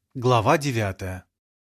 Глава 9.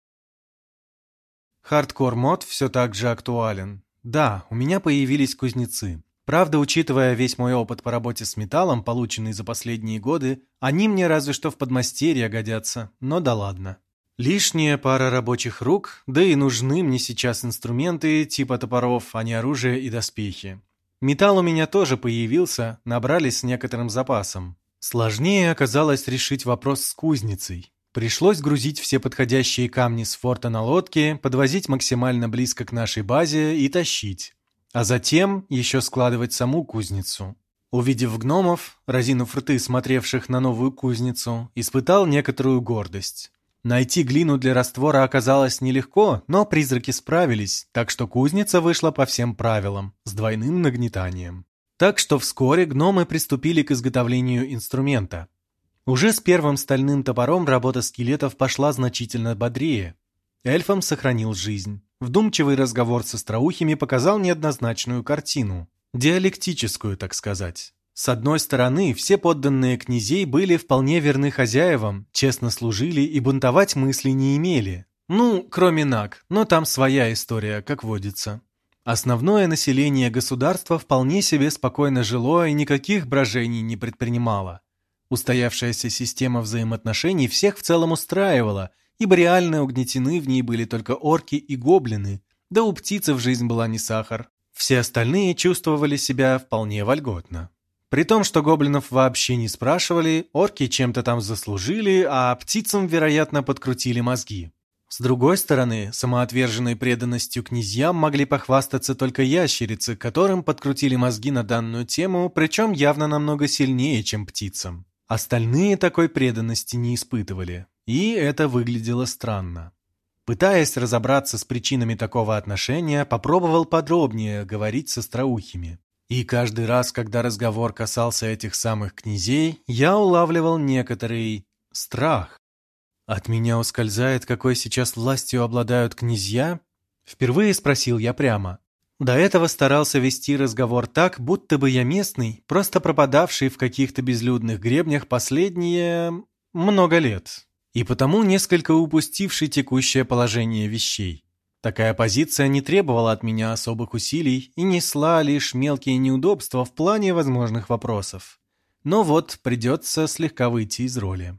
Хардкор-мод все так же актуален. Да, у меня появились кузнецы. Правда, учитывая весь мой опыт по работе с металлом, полученный за последние годы, они мне разве что в подмастерье годятся, но да ладно. Лишняя пара рабочих рук, да и нужны мне сейчас инструменты типа топоров, а не оружие и доспехи. Металл у меня тоже появился, набрали с некоторым запасом. Сложнее оказалось решить вопрос с кузницей. Пришлось грузить все подходящие камни с форта на лодке, подвозить максимально близко к нашей базе и тащить. А затем еще складывать саму кузницу. Увидев гномов, разинув рты, смотревших на новую кузницу, испытал некоторую гордость. Найти глину для раствора оказалось нелегко, но призраки справились, так что кузница вышла по всем правилам, с двойным нагнетанием. Так что вскоре гномы приступили к изготовлению инструмента. Уже с первым стальным топором работа скелетов пошла значительно бодрее. Эльфам сохранил жизнь. Вдумчивый разговор с остроухими показал неоднозначную картину. Диалектическую, так сказать. С одной стороны, все подданные князей были вполне верны хозяевам, честно служили и бунтовать мысли не имели. Ну, кроме Наг, но там своя история, как водится. Основное население государства вполне себе спокойно жило и никаких брожений не предпринимало. Устоявшаяся система взаимоотношений всех в целом устраивала, ибо реально угнетены в ней были только орки и гоблины, да у птицы в жизнь была не сахар. Все остальные чувствовали себя вполне вольготно. При том, что гоблинов вообще не спрашивали, орки чем-то там заслужили, а птицам, вероятно, подкрутили мозги. С другой стороны, самоотверженной преданностью князьям могли похвастаться только ящерицы, которым подкрутили мозги на данную тему, причем явно намного сильнее, чем птицам. Остальные такой преданности не испытывали, и это выглядело странно. Пытаясь разобраться с причинами такого отношения, попробовал подробнее говорить с остроухими. И каждый раз, когда разговор касался этих самых князей, я улавливал некоторый страх. «От меня ускользает, какой сейчас властью обладают князья?» Впервые спросил я прямо. До этого старался вести разговор так, будто бы я местный, просто пропадавший в каких-то безлюдных гребнях последние много лет, и потому несколько упустивший текущее положение вещей. Такая позиция не требовала от меня особых усилий и несла лишь мелкие неудобства в плане возможных вопросов. Но вот придется слегка выйти из роли.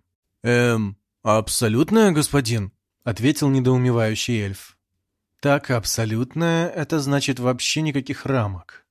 «Абсолютное, господин?» — ответил недоумевающий эльф. Так, абсолютное — это значит вообще никаких рамок.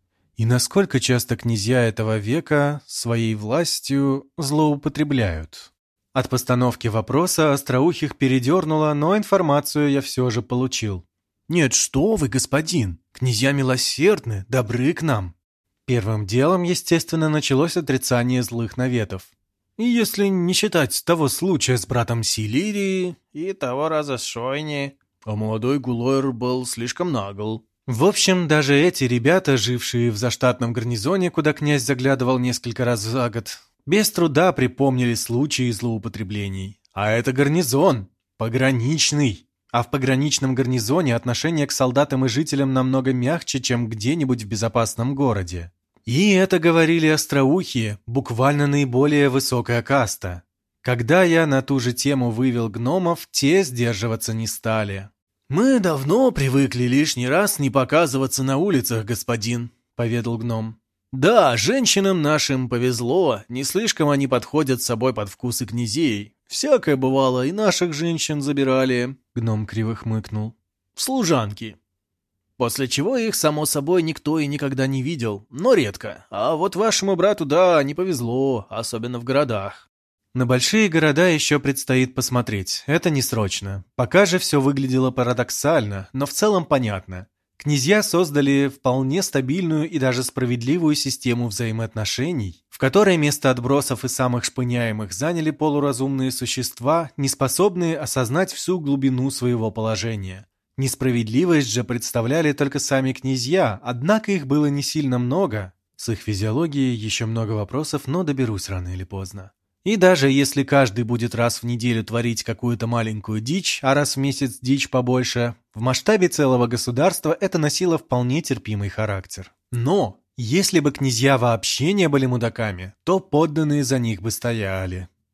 И насколько часто князья этого века своей властью злоупотребляют? От постановки вопроса остроухих передернуло, но информацию я все же получил. «Нет, что вы, господин! Князья милосердны, добры к нам!» Первым делом, естественно, началось отрицание злых наветов. И если не считать того случая с братом Силирии и того раза с Шойни, а молодой Гулойр был слишком нагл. В общем, даже эти ребята, жившие в заштатном гарнизоне, куда князь заглядывал несколько раз за год, без труда припомнили случаи злоупотреблений. А это гарнизон, пограничный. А в пограничном гарнизоне отношение к солдатам и жителям намного мягче, чем где-нибудь в безопасном городе. И это говорили остроухие, буквально наиболее высокая каста. Когда я на ту же тему вывел гномов, те сдерживаться не стали. «Мы давно привыкли лишний раз не показываться на улицах, господин», — поведал гном. «Да, женщинам нашим повезло, не слишком они подходят с собой под вкусы князей. Всякое бывало, и наших женщин забирали», — гном криво хмыкнул. «В служанки. После чего их, само собой, никто и никогда не видел, но редко. А вот вашему брату, да, не повезло, особенно в городах». На большие города еще предстоит посмотреть, это не срочно. Пока же все выглядело парадоксально, но в целом понятно. Князья создали вполне стабильную и даже справедливую систему взаимоотношений, в которой место отбросов и самых шпыняемых заняли полуразумные существа, не способные осознать всю глубину своего положения. Несправедливость же представляли только сами князья, однако их было не сильно много. С их физиологией еще много вопросов, но доберусь рано или поздно. И даже если каждый будет раз в неделю творить какую-то маленькую дичь, а раз в месяц дичь побольше, в масштабе целого государства это носило вполне терпимый характер. Но если бы князья вообще не были мудаками, то подданные за них бы стояли.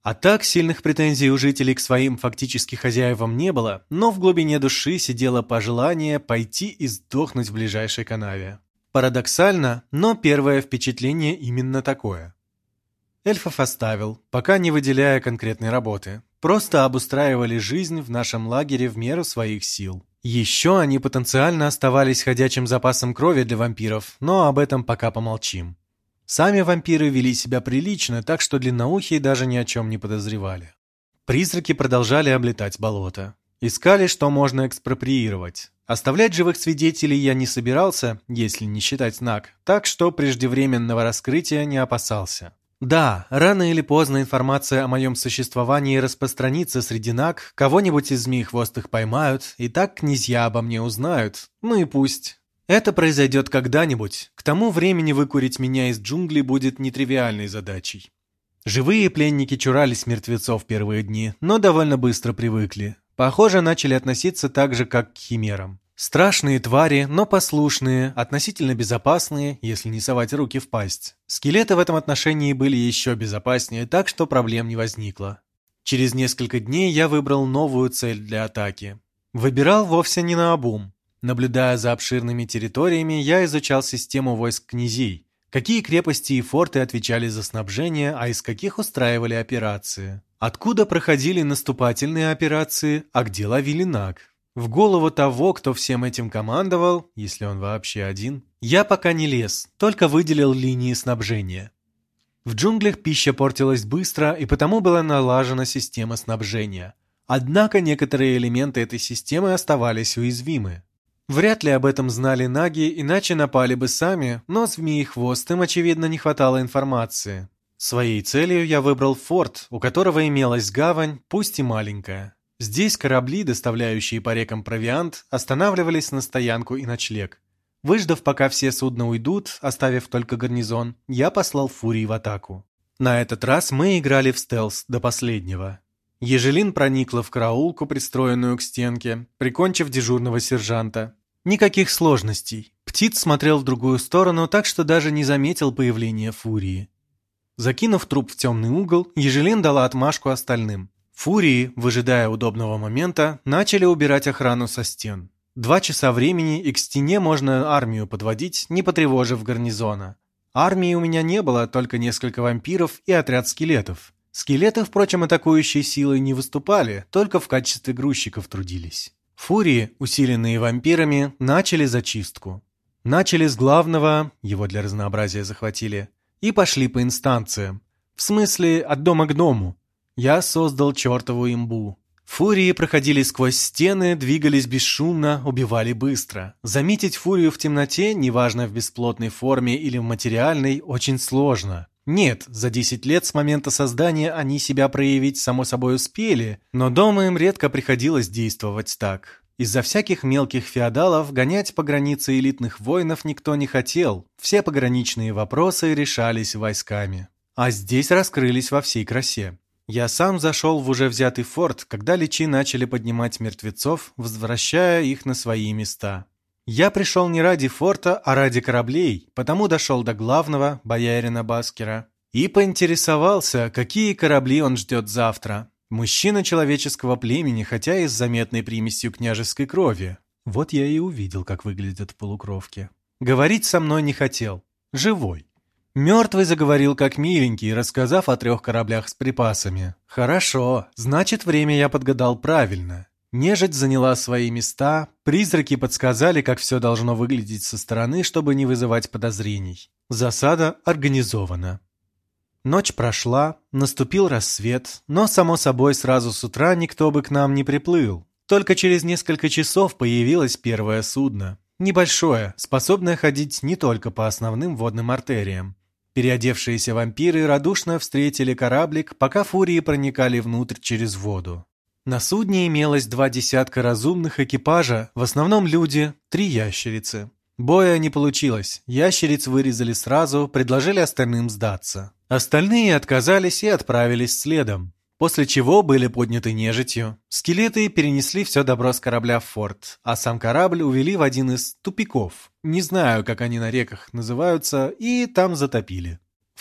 А так сильных претензий у жителей к своим фактически хозяевам не было, но в глубине души сидело пожелание пойти и сдохнуть в ближайшей канаве. Парадоксально, но первое впечатление именно такое. Эльфов оставил, пока не выделяя конкретной работы. Просто обустраивали жизнь в нашем лагере в меру своих сил. Еще они потенциально оставались ходячим запасом крови для вампиров, но об этом пока помолчим. Сами вампиры вели себя прилично, так что длинноухие даже ни о чем не подозревали. Призраки продолжали облетать болото. Искали, что можно экспроприировать. Оставлять живых свидетелей я не собирался, если не считать Наг, так что преждевременного раскрытия не опасался. Да, рано или поздно информация о моем существовании распространится среди Наг, кого-нибудь из змеи-хвостых поймают, и так князья обо мне узнают. Ну и пусть. Это произойдет когда-нибудь. К тому времени выкурить меня из джунглей будет нетривиальной задачей. Живые пленники чурались мертвецов первые дни, но довольно быстро привыкли. Похоже, начали относиться так же, как к химерам. Страшные твари, но послушные, относительно безопасные, если не совать руки в пасть. Скелеты в этом отношении были еще безопаснее, так что проблем не возникло. Через несколько дней я выбрал новую цель для атаки. Выбирал вовсе не наобум. Наблюдая за обширными территориями, я изучал систему войск князей, какие крепости и форты отвечали за снабжение, а из каких устраивали операции. Откуда проходили наступательные операции, а где ловили Наг. В голову того, кто всем этим командовал, если он вообще один, я пока не лез, только выделил линии снабжения. В джунглях пища портилась быстро, и потому была налажена система снабжения. Однако некоторые элементы этой системы оставались уязвимы. Вряд ли об этом знали наги, иначе напали бы сами, но змеи-хвостым, очевидно, не хватало информации. Своей целью я выбрал форт, у которого имелась гавань, пусть и маленькая. Здесь корабли, доставляющие по рекам провиант, останавливались на стоянку и ночлег. Выждав, пока все судна уйдут, оставив только гарнизон, я послал фурии в атаку. На этот раз мы играли в стелс до последнего. Ежелин проникла в караулку, пристроенную к стенке, прикончив дежурного сержанта. Никаких сложностей. Птиц смотрел в другую сторону, так что даже не заметил появления фурии. Закинув труп в темный угол, Ежелин дала отмашку остальным. Фурии, выжидая удобного момента, начали убирать охрану со стен. 2 часа времени, и к стене можно армию подводить, не потревожив гарнизона. Армии у меня не было, только несколько вампиров и отряд скелетов. Скелеты, впрочем, атакующей силой не выступали, только в качестве грузчиков трудились. Фурии, усиленные вампирами, начали зачистку. Начали с главного, его для разнообразия захватили, и пошли по инстанциям. В смысле, от дома к дому. Я создал чертову имбу. Фурии проходили сквозь стены, двигались бесшумно, убивали быстро. Заметить фурию в темноте, неважно в бесплотной форме или в материальной, очень сложно. Нет, за 10 лет с момента создания они себя проявить само собой успели, но дома им редко приходилось действовать так. Из-за всяких мелких феодалов гонять по границе элитных воинов никто не хотел, все пограничные вопросы решались войсками. А здесь раскрылись во всей красе. Я сам зашел в уже взятый форт, когда личи начали поднимать мертвецов, возвращая их на свои места. Я пришел не ради форта, а ради кораблей, потому дошел до главного, боярина Баскера, и поинтересовался, какие корабли он ждет завтра. Мужчина человеческого племени, хотя и с заметной примесью княжеской крови. Вот я и увидел, как выглядят полукровки. Говорить со мной не хотел. Живой. Мертвый заговорил как миленький, рассказав о 3 кораблях с припасами. Хорошо, значит, время я подгадал правильно. Нежить заняла свои места, призраки подсказали, как все должно выглядеть со стороны, чтобы не вызывать подозрений. Засада организована. Ночь прошла, наступил рассвет, но, само собой, сразу с утра никто бы к нам не приплыл. Только через несколько часов появилось первое судно. Небольшое, способное ходить не только по основным водным артериям. Переодевшиеся вампиры радушно встретили кораблик, пока фурии проникали внутрь через воду. На судне имелось 2 десятка разумных экипажа, в основном люди, 3 ящерицы. Боя не получилось, ящериц вырезали сразу, предложили остальным сдаться. Остальные отказались и отправились следом, после чего были подняты нежитью. Скелеты перенесли все добро с корабля в форт, а сам корабль увели в один из тупиков, не знаю, как они на реках называются, и там затопили.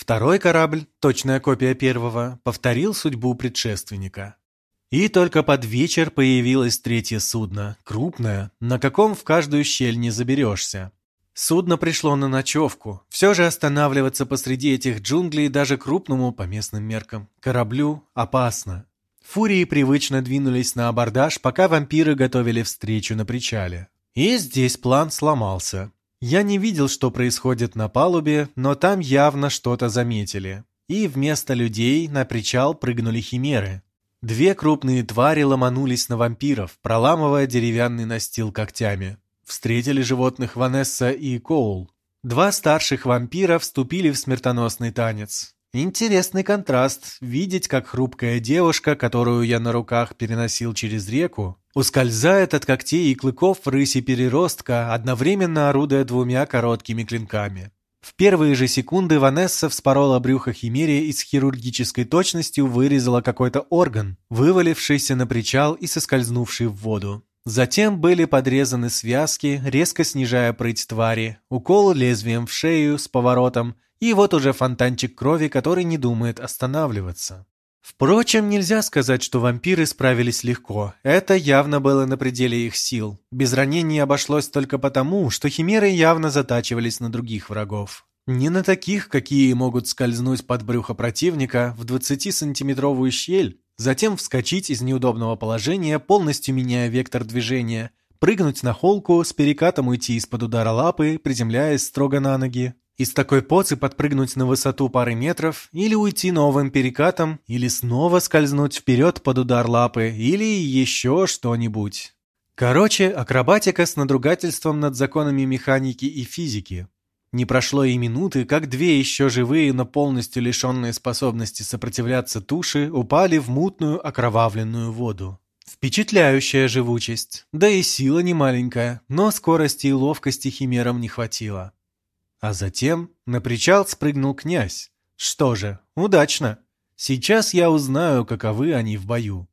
Второй корабль, точная копия первого, повторил судьбу предшественника. И только под вечер появилось третье судно, крупное, на каком в каждую щель не заберешься. Судно пришло на ночевку. Все же останавливаться посреди этих джунглей даже крупному, по местным меркам, кораблю опасно. Фурии привычно двинулись на абордаж, пока вампиры готовили встречу на причале. И здесь план сломался. Я не видел, что происходит на палубе, но там явно что-то заметили. И вместо людей на причал прыгнули химеры. Две крупные твари ломанулись на вампиров, проламывая деревянный настил когтями. Встретили животных Ванесса и Коул. Два старших вампира вступили в смертоносный танец. Интересный контраст — видеть, как хрупкая девушка, которую я на руках переносил через реку, ускользает от когтей и клыков рыси переростка, одновременно орудуя двумя короткими клинками. В первые же секунды Ванесса вспорола брюхо химере и с хирургической точностью вырезала какой-то орган, вывалившийся на причал и соскользнувший в воду. Затем были подрезаны связки, резко снижая прыть твари, укол лезвием в шею с поворотом, и вот уже фонтанчик крови, который не думает останавливаться. Впрочем, нельзя сказать, что вампиры справились легко. Это явно было на пределе их сил. Без ранений обошлось только потому, что химеры явно затачивались на других врагов. Не на таких, какие могут скользнуть под брюхо противника в 20-сантиметровую щель, затем вскочить из неудобного положения, полностью меняя вектор движения, прыгнуть на холку, с перекатом уйти из-под удара лапы, приземляясь строго на ноги. Из такой позы подпрыгнуть на высоту пары метров, или уйти новым перекатом, или снова скользнуть вперед под удар лапы, или еще что-нибудь. Короче, акробатика с надругательством над законами механики и физики. Не прошло и минуты, как две еще живые, но полностью лишенные способности сопротивляться туши упали в мутную окровавленную воду. Впечатляющая живучесть, да и сила немаленькая, но скорости и ловкости химерам не хватило. А затем на причал спрыгнул князь. Что же, удачно. Сейчас я узнаю, каковы они в бою.